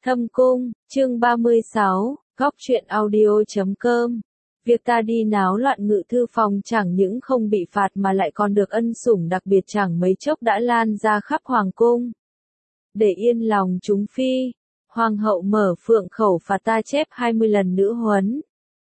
Thâm Cung, chương 36, góc truyện audio.com. Việc ta đi náo loạn ngự thư phòng chẳng những không bị phạt mà lại còn được ân sủng đặc biệt chẳng mấy chốc đã lan ra khắp hoàng cung. Để yên lòng chúng phi, hoàng hậu mở phượng khẩu phạt ta chép 20 lần nữa huấn.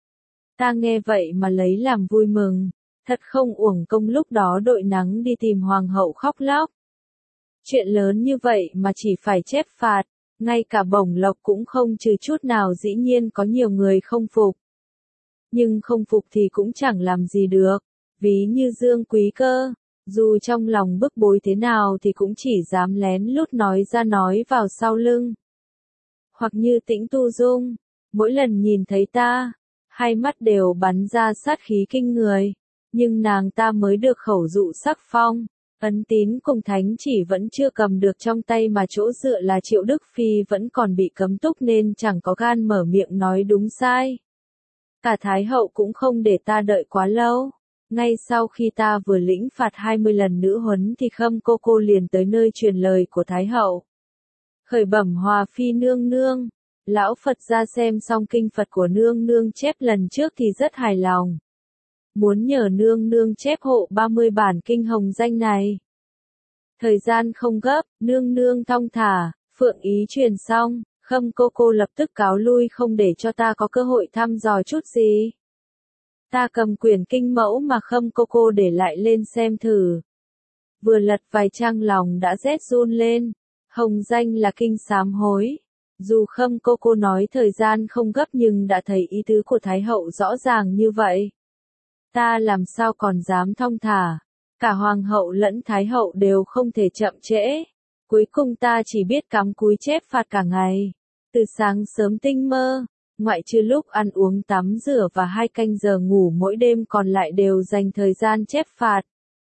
Ta nghe vậy mà lấy làm vui mừng, thật không uổng công lúc đó đội nắng đi tìm hoàng hậu khóc lóc. Chuyện lớn như vậy mà chỉ phải chép phạt, ngay cả bổng lộc cũng không trừ chút nào, dĩ nhiên có nhiều người không phục. Nhưng không phục thì cũng chẳng làm gì được, ví như Dương Quý Cơ, dù trong lòng bức bối thế nào thì cũng chỉ dám lén lút nói ra nói vào sau lưng. Hoặc như Tĩnh Tu Dung, mỗi lần nhìn thấy ta, hai mắt đều bắn ra sát khí kinh người, nhưng nàng ta mới được khẩu dụ sắc phong. Ấn tín cùng thánh chỉ vẫn chưa cầm được trong tay mà chỗ dựa là Triệu Đức Phi vẫn còn bị cấm túc nên chẳng có gan mở miệng nói đúng sai. Cả Thái hậu cũng không để ta đợi quá lâu. Ngay sau khi ta vừa lĩnh phạt 20 lần nữ huấn thì Khâm cô liền tới nơi truyền lời của Thái hậu. Khởi bẩm Hòa Phi nương nương, lão Phật ra xem xong kinh Phật của nương nương chép lần trước thì rất hài lòng. Muốn nhờ nương nương chép hộ 30 bản kinh hồng danh này. Thời gian không gấp, nương nương thong thả, phượng ý truyền xong, Khâm cô lập tức cáo lui không để cho ta có cơ hội thăm dò chút gì. Ta cầm quyển kinh mẫu mà Khâm cô để lại lên xem thử. Vừa lật vài trang lòng đã rét run lên, hồng danh là kinh sám hối. Dù Khâm cô nói thời gian không gấp nhưng đã thấy ý tứ của Thái hậu rõ ràng như vậy. Ta làm sao còn dám thong thả, cả hoàng hậu lẫn thái hậu đều không thể chậm trễ. Cuối cùng ta chỉ biết cắm cúi chép phạt cả ngày. Từ sáng sớm tinh mơ, ngoại trừ lúc ăn uống tắm rửa và 2 canh giờ ngủ mỗi đêm còn lại đều dành thời gian chép phạt.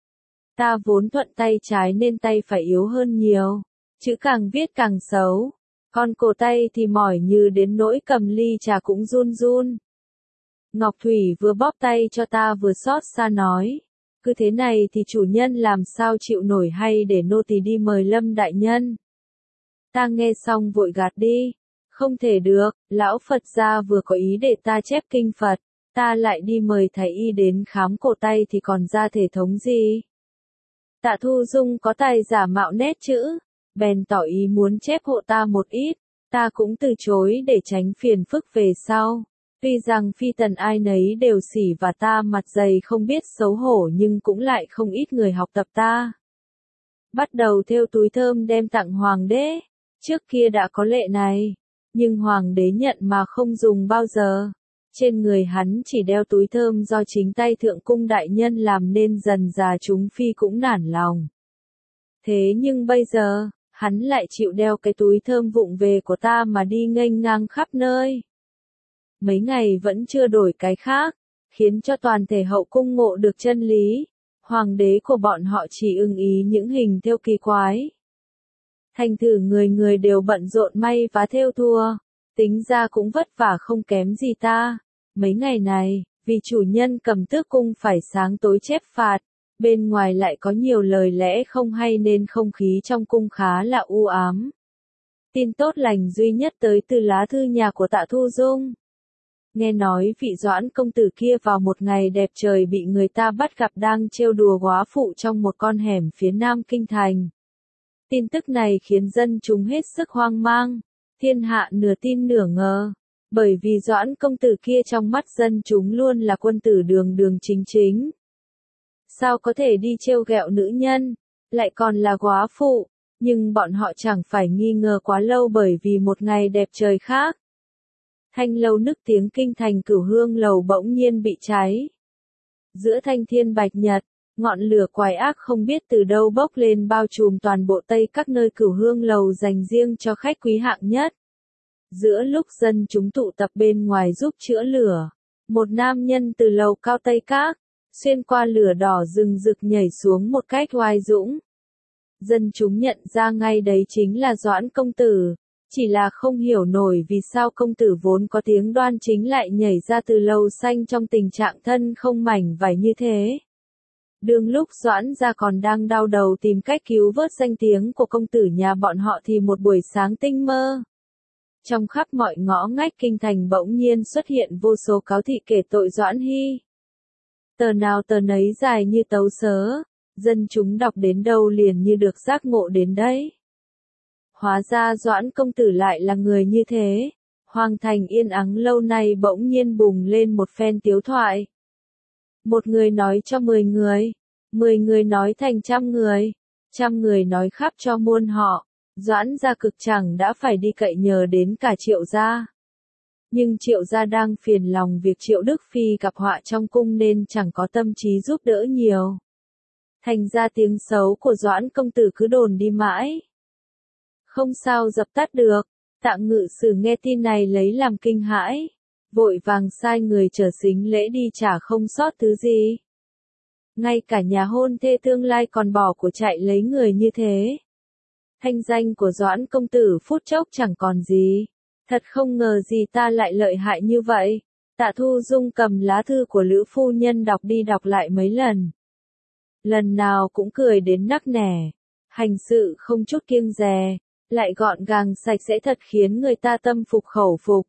Ta vốn thuận tay trái nên tay phải yếu hơn nhiều, chữ càng viết càng xấu. Còn cổ tay thì mỏi như đến nỗi cầm ly trà cũng run run. Ngọc Thủy vừa bóp tay cho ta vừa xót xa nói, cứ thế này thì chủ nhân làm sao chịu nổi, hay để nô tỳ đi mời Lâm đại nhân. Ta nghe xong vội gạt đi, không thể được, lão Phật gia vừa có ý để ta chép kinh Phật, ta lại đi mời thầy y đến khám cổ tay thì còn ra thể thống gì. Tạ Thu Dung có tài giả mạo nét chữ, bèn tỏ ý muốn chép hộ ta một ít, ta cũng từ chối để tránh phiền phức về sau. Tuy rằng phi tần ai nấy đều xỉ và ta mặt dày không biết xấu hổ nhưng cũng lại không ít người học tập ta. Bắt đầu thêu túi thơm đem tặng hoàng đế, trước kia đã có lệ này, nhưng hoàng đế nhận mà không dùng bao giờ. Trên người hắn chỉ đeo túi thơm do chính tay thượng cung đại nhân làm nên dần dà chúng phi cũng nản lòng. Thế nhưng bây giờ, hắn lại chịu đeo cái túi thơm vụng về của ta mà đi nghênh ngang khắp nơi. Mấy ngày vẫn chưa đổi cái khác, khiến cho toàn thể hậu cung ngộ được chân lý. Hoàng đế của bọn họ chỉ ưng ý những hình thêu kỳ quái. Thành thử người người đều bận rộn may vá thêu thùa, tính ra cũng vất vả không kém gì ta. Mấy ngày này, vì chủ nhân Cầm Tước cung phải sáng tối chép phạt, bên ngoài lại có nhiều lời lẽ không hay nên không khí trong cung khá là u ám. Tin tốt lành duy nhất tới từ lá thư nhà của Tạ Thu Dung. Nghe nói vị Doãn công tử kia vào một ngày đẹp trời bị người ta bắt gặp đang trêu đùa góa phụ trong một con hẻm phía nam kinh thành. Tin tức này khiến dân chúng hết sức hoang mang, thiên hạ nửa tin nửa ngờ, bởi vì Doãn công tử kia trong mắt dân chúng luôn là quân tử đường đường chính chính. Sao có thể đi trêu ghẹo nữ nhân, lại còn là góa phụ, nhưng bọn họ chẳng phải nghi ngờ quá lâu bởi vì một ngày đẹp trời khác. Thanh lâu nức tiếng kinh thành Cửu Hương lầu bỗng nhiên bị cháy. Giữa thanh thiên bạch nhật, ngọn lửa quái ác không biết từ đâu bốc lên bao trùm toàn bộ tây các nơi Cửu Hương lầu dành riêng cho khách quý hạng nhất. Giữa lúc dân chúng tụ tập bên ngoài giúp chữa lửa, một nam nhân từ lầu cao tây các, xuyên qua lửa đỏ rừng rực nhảy xuống một cách oai dũng. Dân chúng nhận ra ngay đấy chính là Doãn công tử. Chỉ là không hiểu nổi vì sao công tử vốn có tiếng đoan chính lại nhảy ra từ lầu xanh trong tình trạng thân không mảnh vải như thế. Đương lúc Doãn gia còn đang đau đầu tìm cách cứu vớt danh tiếng của công tử nhà bọn họ thì một buổi sáng tinh mơ. Trong khắp mọi ngõ ngách kinh thành bỗng nhiên xuất hiện vô số cáo thị kể tội Doãn Hy. Tờ nào tờ nấy dài như tấu sớ, dân chúng đọc đến đâu liền như được giác ngộ đến đấy. Hóa ra Doãn công tử lại là người như thế. Hoàng thành yên ắng lâu nay bỗng nhiên bùng lên một phen tiếu thoại. Một người nói cho 10 người, 10 người nói thành 100 người, 100 người nói khắp cho muôn họ. Doãn gia cực chẳng đã phải đi cậy nhờ đến cả Triệu gia. Nhưng Triệu gia đang phiền lòng việc Triệu Đức Phi gặp họa trong cung nên chẳng có tâm trí giúp đỡ nhiều. Thành ra tiếng xấu của Doãn công tử cứ đồn đi mãi. Không sao dập tắt được. Tạ Ngự Sử nghe tin này lấy làm kinh hãi, vội vàng sai người chở sính lễ đi trả không sót thứ gì. Ngay cả nhà hôn thê tương lai còn bỏ của chạy lấy người như thế. Thanh danh của Doãn công tử phút chốc chẳng còn gì. Thật không ngờ gì ta lại lợi hại như vậy. Tạ Thu Dung cầm lá thư của Lữ phu nhân đọc đi đọc lại mấy lần. Lần nào cũng cười đến nắc nẻ. Hành sự không chút kiêng dè, lại gọn gàng sạch sẽ thật khiến người ta tâm phục khẩu phục.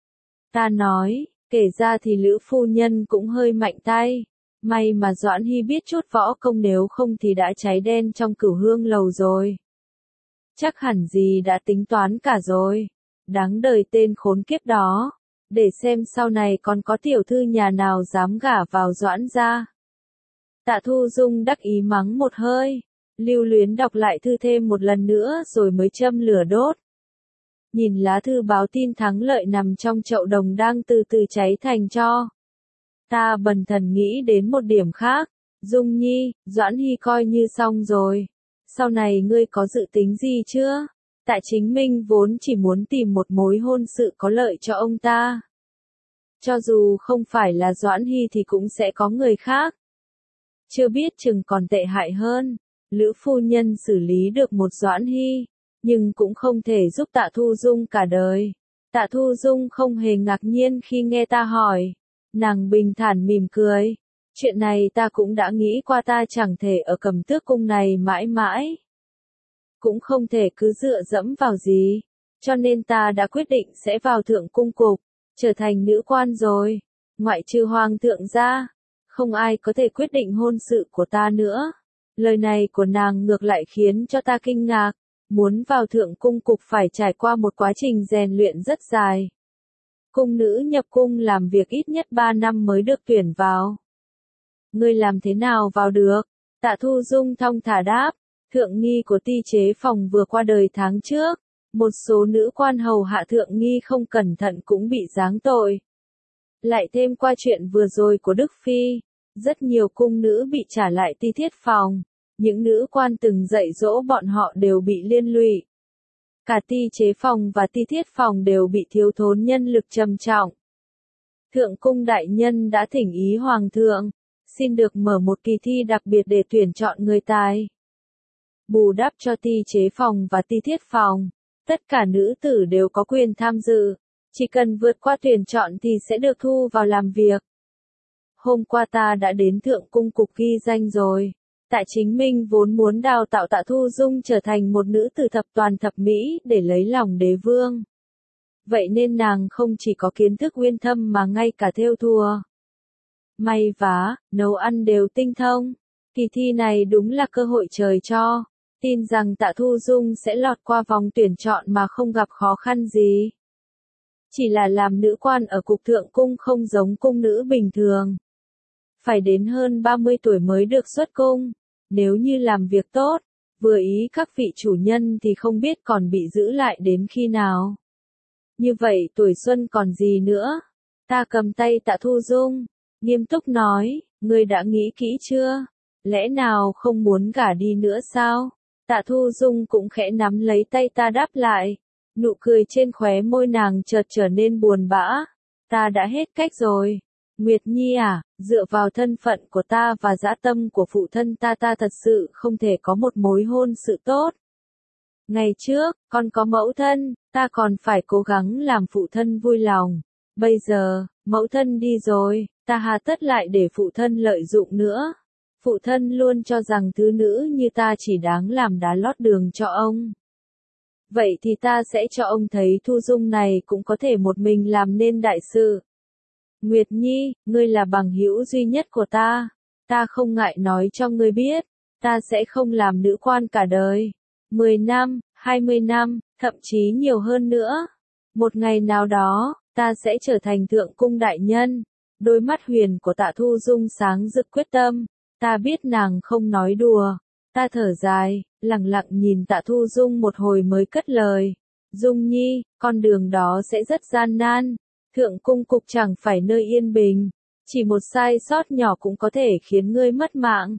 Ta nói, kể ra thì Lữ phu nhân cũng hơi mạnh tay. May mà Doãn Hy biết chút võ công, nếu không thì đã cháy đen trong Cửu Hương lầu rồi. Chắc hẳn gì đã tính toán cả rồi. Đáng đời tên khốn kiếp đó. Để xem sau này còn có tiểu thư nhà nào dám gả vào Doãn gia. Tạ Thu Dung đắc ý mắng một hơi. Lưu luyến đọc lại thư thêm một lần nữa rồi mới châm lửa đốt. Nhìn lá thư báo tin thắng lợi nằm trong chậu đồng đang từ từ cháy thành tro. Ta bần thần nghĩ đến một điểm khác. Dung Nhi, Doãn Hy coi như xong rồi. Sau này ngươi có dự tính gì chưa? Tạ Chính Minh vốn chỉ muốn tìm một mối hôn sự có lợi cho ông ta. Cho dù không phải là Doãn Hy thì cũng sẽ có người khác. Chưa biết chừng còn tệ hại hơn. Lữ phu nhân xử lý được một Doãn Hy, nhưng cũng không thể giúp Tạ Thu Dung cả đời. Tạ Thu Dung không hề ngạc nhiên khi nghe ta hỏi. Nàng bình thản mỉm cười. Chuyện này ta cũng đã nghĩ qua, ta chẳng thể ở Cẩm Tước cung này mãi mãi. Cũng không thể cứ dựa dẫm vào gì. Cho nên ta đã quyết định sẽ vào Thượng cung cục, trở thành nữ quan rồi. Ngoại trừ Hoàng thượng ra, không ai có thể quyết định hôn sự của ta nữa. Lời này của nàng ngược lại khiến cho ta kinh ngạc. Muốn vào Thượng cung cục phải trải qua một quá trình rèn luyện rất dài. Cung nữ nhập cung làm việc ít nhất 3 năm mới được tuyển vào. Ngươi làm thế nào vào được? Tạ Thu Dung thong thả đáp. Thượng nghi của ty chế phòng vừa qua đời tháng trước. Một số nữ quan hầu hạ thượng nghi không cẩn thận cũng bị giáng tội. Lại thêm qua chuyện vừa rồi của Đức Phi. Rất nhiều cung nữ bị trả lại ty thiết phòng. Những nữ quan từng dạy dỗ bọn họ đều bị liên lụy. Cả ty chế phòng và ty thiết phòng đều bị thiếu thốn nhân lực trầm trọng. Thượng cung đại nhân đã thỉnh ý Hoàng thượng, xin được mở một kỳ thi đặc biệt để tuyển chọn người tài. Bù đắp cho ty chế phòng và ty thiết phòng, tất cả nữ tử đều có quyền tham dự. Chỉ cần vượt qua tuyển chọn thì sẽ được thu vào làm việc. Hôm qua ta đã đến Thượng cung cục ghi danh rồi. Tạ Chính Minh vốn muốn đào tạo Tạ Thu Dung trở thành một nữ tử thập toàn thập mỹ để lấy lòng đế vương. Vậy nên nàng không chỉ có kiến thức uyên thâm mà ngay cả thêu thùa, may vá, nấu ăn đều tinh thông. Kỳ thi này đúng là cơ hội trời cho. Tin rằng Tạ Thu Dung sẽ lọt qua vòng tuyển chọn mà không gặp khó khăn gì. Chỉ là làm nữ quan ở cục Thượng cung không giống cung nữ bình thường. Phải đến hơn 30 tuổi mới được xuất cung. Nếu như làm việc tốt, vừa ý các vị chủ nhân thì không biết còn bị giữ lại đến khi nào. Như vậy tuổi xuân còn gì nữa? Ta cầm tay Tạ Thu Dung, nghiêm túc nói, ngươi đã nghĩ kỹ chưa? Lẽ nào không muốn gả đi nữa sao? Tạ Thu Dung cũng khẽ nắm lấy tay ta đáp lại. Nụ cười trên khóe môi nàng chợt trở nên buồn bã. Ta đã hết cách rồi. Nguyệt Nhi à, dựa vào thân phận của ta và dã tâm của phụ thân ta thật sự không thể có một mối hôn sự tốt. Ngày trước, con có mẫu thân, ta còn phải cố gắng làm phụ thân vui lòng. Bây giờ, mẫu thân đi rồi, ta hà tất lại để phụ thân lợi dụng nữa. Phụ thân luôn cho rằng thứ nữ như ta chỉ đáng làm đá lót đường cho ông. Vậy thì ta sẽ cho ông thấy Thu Dung này cũng có thể một mình làm nên đại sự. Nguyệt Nhi, ngươi là bằng hữu duy nhất của ta không ngại nói cho ngươi biết, ta sẽ không làm nữ quan cả đời. 10 năm, 20 năm, thậm chí nhiều hơn nữa. Một ngày nào đó, ta sẽ trở thành thượng cung đại nhân. Đôi mắt huyền của Tạ Thu Dung sáng rực quyết tâm. Ta biết nàng không nói đùa. Ta thở dài, lặng lặng nhìn Tạ Thu Dung một hồi mới cất lời. Dung Nhi, con đường đó sẽ rất gian nan. Thượng cung cục chẳng phải nơi yên bình. Chỉ một sai sót nhỏ cũng có thể khiến ngươi mất mạng.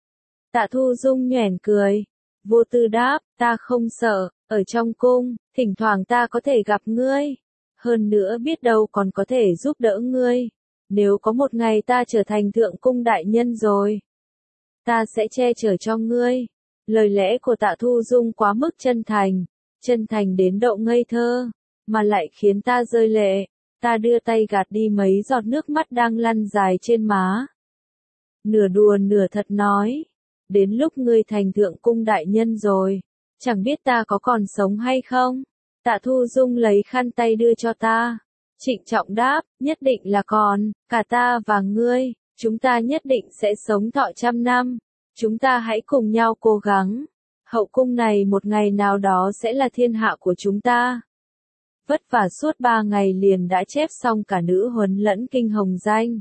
Tạ Thu Dung nhoẻn cười. Vô tư đáp, ta không sợ, ở trong cung, thỉnh thoảng ta có thể gặp ngươi. Hơn nữa biết đâu còn có thể giúp đỡ ngươi. Nếu có một ngày ta trở thành thượng cung đại nhân rồi, ta sẽ che chở cho ngươi. Lời lẽ của Tạ Thu Dung quá mức chân thành đến độ ngây thơ, mà lại khiến ta rơi lệ. Ta đưa tay gạt đi mấy giọt nước mắt đang lăn dài trên má. Nửa đùa nửa thật nói, đến lúc ngươi thành thượng cung đại nhân rồi, chẳng biết ta có còn sống hay không? Tạ Thu Dung lấy khăn tay đưa cho ta. Trịnh trọng đáp, nhất định là còn, cả ta và ngươi, chúng ta nhất định sẽ sống thọ 100 năm. Chúng ta hãy cùng nhau cố gắng. Hậu cung này một ngày nào đó sẽ là thiên hạ của chúng ta. Vất vả suốt 3 ngày liền đã chép xong cả nữ huấn lẫn kinh hồng danh.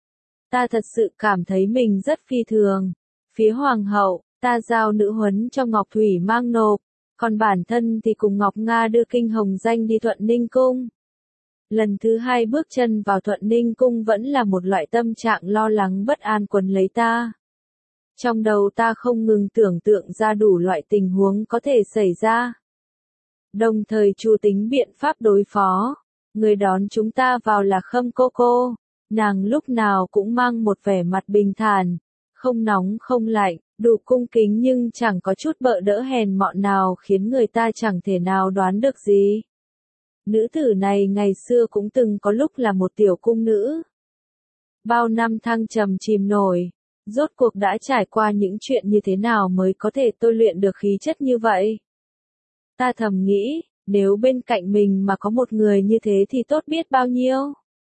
Ta thật sự cảm thấy mình rất phi thường. Phía hoàng hậu, ta giao nữ huấn cho Ngọc Thủy mang nộp, còn bản thân thì cùng Ngọc Nga đưa kinh hồng danh đi Thuận Ninh Cung. Lần thứ 2 bước chân vào Thuận Ninh Cung vẫn là một loại tâm trạng lo lắng bất an quấn lấy ta. Trong đầu ta không ngừng tưởng tượng ra đủ loại tình huống có thể xảy ra. Đồng thời chu tính biện pháp đối phó. Người đón chúng ta vào là Khâm cô. Nàng lúc nào cũng mang một vẻ mặt bình thản, không nóng không lạnh, đủ cung kính nhưng chẳng có chút bợ đỡ hèn mọn nào khiến người ta chẳng thể nào đoán được gì. Nữ tử này ngày xưa cũng từng có lúc là một tiểu cung nữ. Bao năm thăng trầm chìm nổi, rốt cuộc đã trải qua những chuyện như thế nào mới có thể tôi luyện được khí chất như vậy? Ta thầm nghĩ, nếu bên cạnh mình mà có một người như thế thì tốt biết bao nhiêu.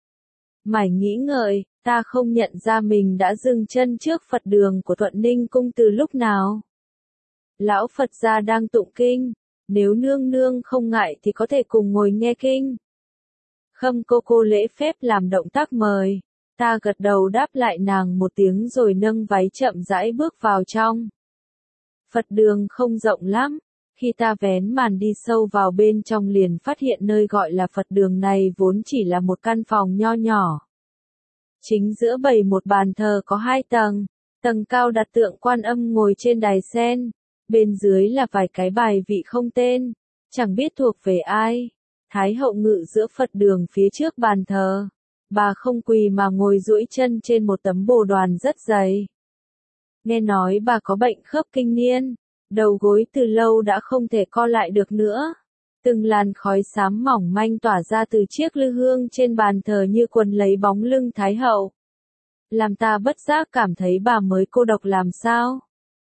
Mải nghĩ ngợi, ta không nhận ra mình đã dừng chân trước Phật đường của Thuận Ninh Cung từ lúc nào. Lão Phật gia đang tụng kinh, nếu nương nương không ngại thì có thể cùng ngồi nghe kinh. Khâm cô lễ phép làm động tác mời, ta gật đầu đáp lại nàng một tiếng rồi nâng váy chậm rãi bước vào trong. Phật đường không rộng lắm. Khi ta vén màn đi sâu vào bên trong liền phát hiện nơi gọi là Phật đường này vốn chỉ là một căn phòng nho nhỏ. Chính giữa bày một bàn thờ có 2 tầng, tầng cao đặt tượng Quan Âm ngồi trên đài sen, bên dưới là vài cái bài vị không tên, chẳng biết thuộc về ai. Thái hậu ngự giữa Phật đường phía trước bàn thờ, bà không quỳ mà ngồi duỗi chân trên một tấm bồ đoàn rất dày. Nghe nói bà có bệnh khớp kinh niên. Đầu gối từ lâu đã không thể co lại được nữa. Từng làn khói xám mỏng manh tỏa ra từ chiếc lư hương trên bàn thờ như quần lấy bóng lưng Thái hậu. Làm ta bất giác cảm thấy bà mới cô độc làm sao.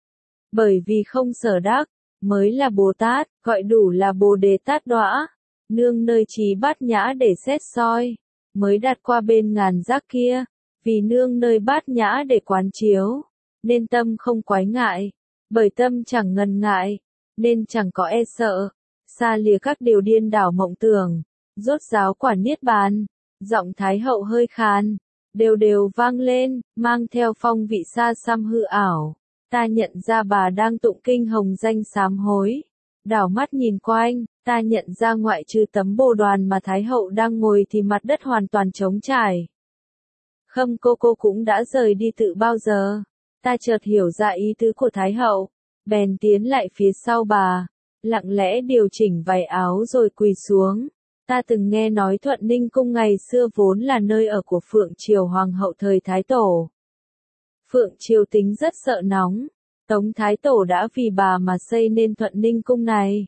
Bởi vì không sở đắc, mới là Bồ Tát, gọi đủ là Bồ Đề Tát đọa. Nương nơi trí bát nhã để xét soi, mới đặt qua bên ngàn giác kia. Vì nương nơi bát nhã để quán chiếu, nên tâm không quái ngại. Bởi tâm chẳng ngần ngại, nên chẳng có e sợ, xa lìa các điều điên đảo mộng tưởng, rốt ráo quả niết bàn. Giọng Thái hậu hơi khàn, đều vang lên, mang theo phong vị xa xăm hư ảo. Ta nhận ra bà đang tụng kinh hồng danh sám hối. Đảo mắt nhìn quanh, ta nhận ra ngoại trừ tấm bồ đoàn mà Thái hậu đang ngồi thì mặt đất hoàn toàn trống trải. Khâm cô cũng đã rời đi từ bao giờ. Ta chợt hiểu ra ý tứ của Thái hậu, bèn tiến lại phía sau bà, lặng lẽ điều chỉnh váy áo rồi quỳ xuống. Ta từng nghe nói Thuận Ninh Cung ngày xưa vốn là nơi ở của Phượng Triều Hoàng hậu thời Thái Tổ. Phượng Triều tính rất sợ nóng, Tống Thái Tổ đã vì bà mà xây nên Thuận Ninh Cung này.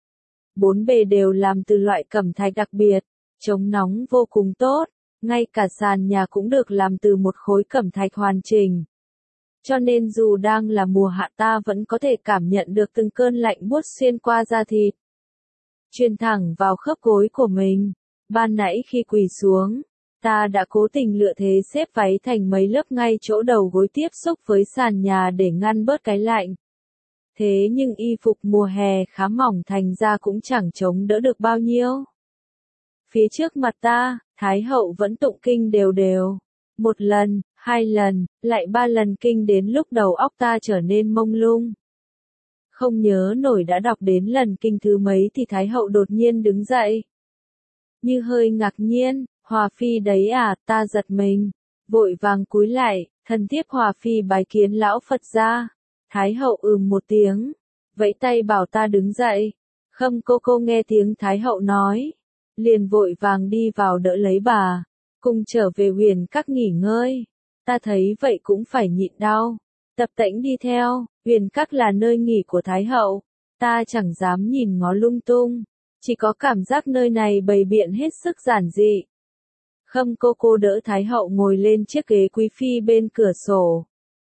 4 bề đều làm từ loại cẩm thạch đặc biệt, chống nóng vô cùng tốt, ngay cả sàn nhà cũng được làm từ một khối cẩm thạch hoàn chỉnh. Cho nên dù đang là mùa hạ ta vẫn có thể cảm nhận được từng cơn lạnh buốt xuyên qua da thịt. truyền thẳng vào khớp gối của mình. Ban nãy khi quỳ xuống, ta đã cố tình lựa thế xếp váy thành mấy lớp ngay chỗ đầu gối tiếp xúc với sàn nhà để ngăn bớt cái lạnh. Thế nhưng y phục mùa hè khá mỏng thành ra cũng chẳng chống đỡ được bao nhiêu. Phía trước mặt ta, Thái hậu vẫn tụng kinh đều đều. Một lần, hai lần, lại ba lần kinh đến lúc đầu óc ta trở nên mông lung. Không nhớ nổi đã đọc đến lần kinh thứ mấy thì Thái hậu đột nhiên đứng dậy. Như hơi ngạc nhiên, Hòa phi đấy à, ta giật mình. Vội vàng cúi lại, thần thiếp Hòa phi bái kiến lão Phật gia. Thái hậu một tiếng, vẫy tay bảo ta đứng dậy. Khâm cô nghe tiếng Thái hậu nói, liền vội vàng đi vào đỡ lấy bà, cùng trở về huyền các nghỉ ngơi. Ta thấy vậy cũng phải nhịn đau, tập tễnh đi theo. Huyền các là nơi nghỉ của Thái hậu, ta chẳng dám nhìn ngó lung tung, chỉ có cảm giác nơi này bày biện hết sức giản dị. Khâm cô đỡ Thái hậu ngồi lên chiếc ghế quý phi bên cửa sổ.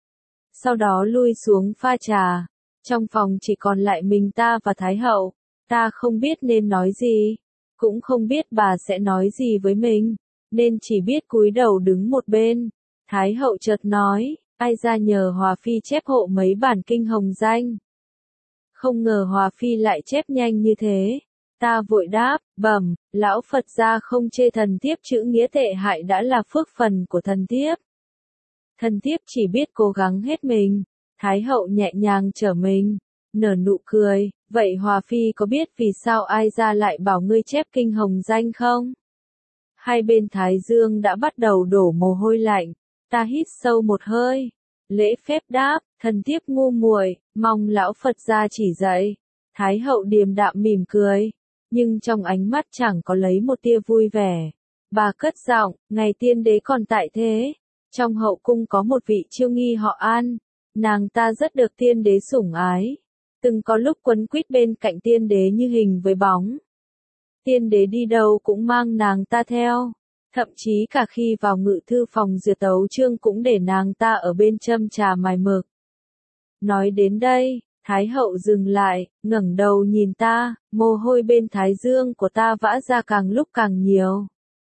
Sau đó lui xuống pha trà. Trong phòng chỉ còn lại mình ta và Thái hậu. Ta không biết nên nói gì, cũng không biết bà sẽ nói gì với mình, nên chỉ biết cúi đầu đứng một bên. Thái hậu chợt nói, ai ra nhờ Hòa phi chép hộ mấy bản kinh hồng danh. Không ngờ Hòa phi lại chép nhanh như thế. Ta vội đáp, bẩm, lão Phật gia không chê thần thiếp chữ nghĩa tệ hại đã là phước phần của thần thiếp. Thần thiếp chỉ biết cố gắng hết mình. Thái hậu nhẹ nhàng trở mình, nở nụ cười, vậy Hòa phi có biết vì sao ai ra lại bảo ngươi chép kinh hồng danh không? Hai bên thái dương đã bắt đầu đổ mồ hôi lạnh, ta hít sâu một hơi, lễ phép đáp, thần thiếp ngu muội, mong lão Phật gia chỉ dạy. Thái hậu điềm đạm mỉm cười, nhưng trong ánh mắt chẳng có lấy một tia vui vẻ. Bà cất giọng, ngày tiên đế còn tại thế, trong hậu cung có một vị chiêu nghi họ An, nàng ta rất được tiên đế sủng ái, từng có lúc quấn quýt bên cạnh tiên đế như hình với bóng. Tiên đế đi đâu cũng mang nàng ta theo, thậm chí cả khi vào ngự thư phòng duyệt tấu chương cũng để nàng ta ở bên châm trà mài mực. Nói đến đây, Thái hậu dừng lại, ngẩng đầu nhìn ta, mồ hôi bên thái dương của ta vã ra càng lúc càng nhiều.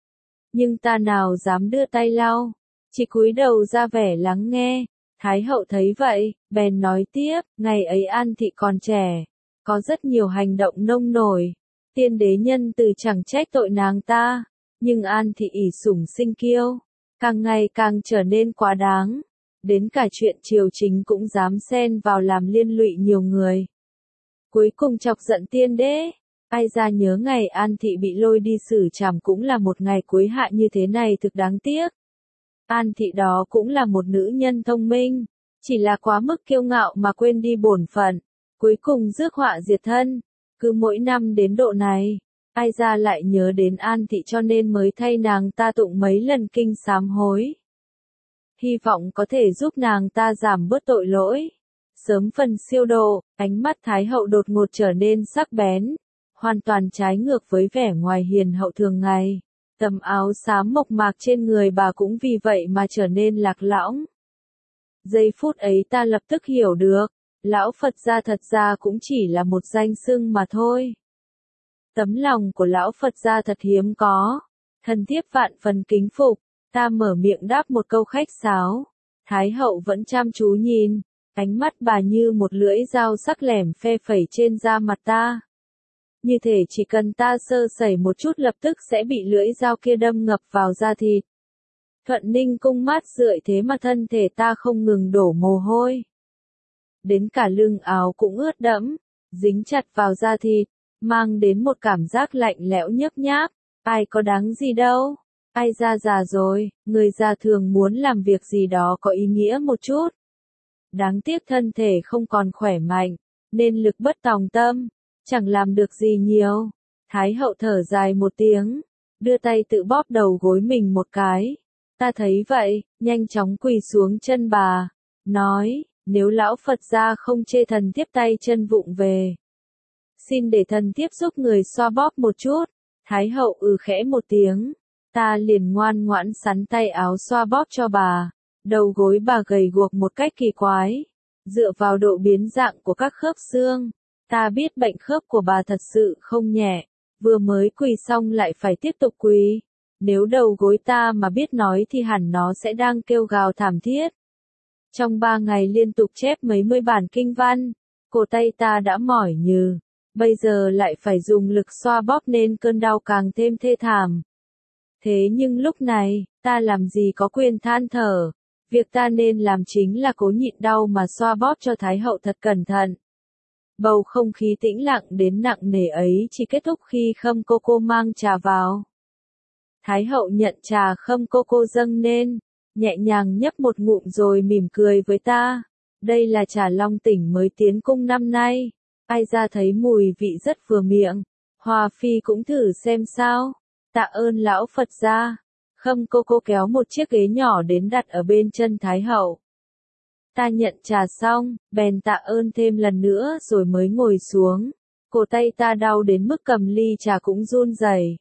Nhưng ta nào dám đưa tay lau, chỉ cúi đầu ra vẻ lắng nghe. Thái hậu thấy vậy, bèn nói tiếp, ngày ấy An thị còn trẻ, có rất nhiều hành động nông nổi. Tiên đế nhân từ chẳng trách tội nàng ta, nhưng An thị ỷ sủng sinh kiêu, càng ngày càng trở nên quá đáng. Đến cả chuyện triều chính cũng dám xen vào làm liên lụy nhiều người. Cuối cùng chọc giận tiên đế, ai ra nhớ ngày An thị bị lôi đi xử trảm cũng là một ngày cuối hạ như thế này thực đáng tiếc. An thị đó cũng là một nữ nhân thông minh, chỉ là quá mức kiêu ngạo mà quên đi bổn phận, cuối cùng rước họa diệt thân. Cứ mỗi năm đến độ này, ai ra lại nhớ đến An thị cho nên mới thay nàng ta tụng mấy lần kinh sám hối. Hy vọng có thể giúp nàng ta giảm bớt tội lỗi, sớm phần siêu độ. Ánh mắt Thái hậu đột ngột trở nên sắc bén, hoàn toàn trái ngược với vẻ ngoài hiền hậu thường ngày. Tấm áo xám mộc mạc trên người bà cũng vì vậy mà trở nên lạc lõng. Giây phút ấy ta lập tức hiểu được, lão Phật gia thật ra cũng chỉ là một danh xưng mà thôi. Tấm lòng của lão Phật gia thật hiếm có, thần thiếp vạn phần kính phục. Ta mở miệng đáp một câu khách sáo. Thái hậu vẫn chăm chú nhìn, ánh mắt bà như một lưỡi dao sắc lẻm phe phẩy trên da mặt ta. Như thể chỉ cần ta sơ sẩy một chút lập tức sẽ bị lưỡi dao kia đâm ngập vào da thịt. Thuận Ninh cung mát rượi thế mà thân thể ta không ngừng đổ mồ hôi. Đến cả lưng áo cũng ướt đẫm, dính chặt vào da thịt, mang đến một cảm giác lạnh lẽo nhớp nháp. Ai có đáng gì đâu. Ai ra già rồi, người già thường muốn làm việc gì đó có ý nghĩa một chút. Đáng tiếc thân thể không còn khỏe mạnh, nên lực bất tòng tâm, chẳng làm được gì nhiều. Thái hậu thở dài một tiếng, đưa tay tự bóp đầu gối mình một cái. Ta thấy vậy, nhanh chóng quỳ xuống chân bà, nói, nếu lão Phật gia không chê thần thiếp tay chân vụng về, xin để thần thiếp giúp người xoa bóp một chút. Thái hậu khẽ một tiếng. Ta liền ngoan ngoãn sắn tay áo xoa bóp cho bà. Đầu gối bà gầy guộc một cách kỳ quái, dựa vào độ biến dạng của các khớp xương, Ta biết bệnh khớp của bà thật sự không nhẹ, vừa mới quỳ xong lại phải tiếp tục quỳ. Nếu đầu gối ta mà biết nói thì hẳn nó sẽ đang kêu gào thảm thiết. Trong 3 ngày liên tục chép mấy mươi bản kinh văn, cổ tay ta đã mỏi nhừ, bây giờ lại phải dùng lực xoa bóp nên cơn đau càng thêm thê thảm. Thế nhưng lúc này, ta làm gì có quyền than thở, việc ta nên làm chính là cố nhịn đau mà xoa bóp cho Thái hậu thật cẩn thận. Bầu không khí tĩnh lặng đến nặng nề ấy chỉ kết thúc khi Khâm Cô mang trà vào. Thái hậu nhận trà Khâm Cô dâng lên, nhẹ nhàng nhấp một ngụm rồi mỉm cười với ta. Đây là trà Long Tỉnh mới tiến cung năm nay. Ai ra thấy mùi vị rất vừa miệng. Hòa phi cũng thử xem sao. Tạ ơn lão Phật gia. Khâm Cô kéo một chiếc ghế nhỏ đến đặt ở bên chân Thái hậu. Ta nhận trà xong, bèn tạ ơn thêm lần nữa rồi mới ngồi xuống. Cổ tay ta đau đến mức cầm ly trà cũng run rẩy.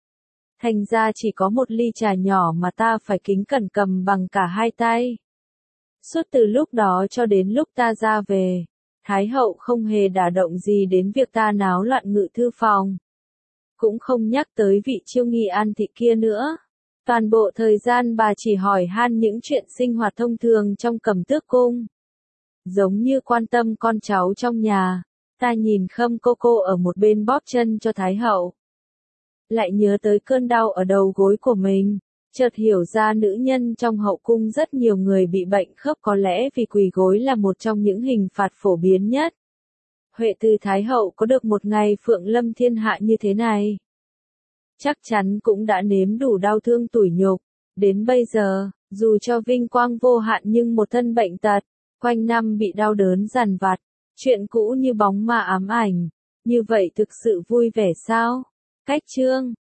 Thành ra chỉ có một ly trà nhỏ mà ta phải kính cẩn cầm bằng cả hai tay. Suốt từ lúc đó cho đến lúc ta ra về, Thái hậu không hề đả động gì đến việc ta náo loạn ngự thư phòng. Cũng không nhắc tới vị Chiêu Nghi An Thị kia nữa. Toàn bộ thời gian bà chỉ hỏi han những chuyện sinh hoạt thông thường trong Cẩm Tước cung. Giống như quan tâm con cháu trong nhà, ta nhìn Khâm Cô ở một bên bóp chân cho Thái hậu. Lại nhớ tới cơn đau ở đầu gối của mình, chợt hiểu ra nữ nhân trong hậu cung rất nhiều người bị bệnh khớp, có lẽ vì quỳ gối là một trong những hình phạt phổ biến nhất. Huệ từ Thái hậu có được một ngày phượng lâm thiên hạ như thế này, chắc chắn cũng đã nếm đủ đau thương tủi nhục. Đến bây giờ, dù cho vinh quang vô hạn nhưng một thân bệnh tật, quanh năm bị đau đớn dằn vặt, chuyện cũ như bóng ma ám ảnh, như vậy thực sự vui vẻ sao? Cách chương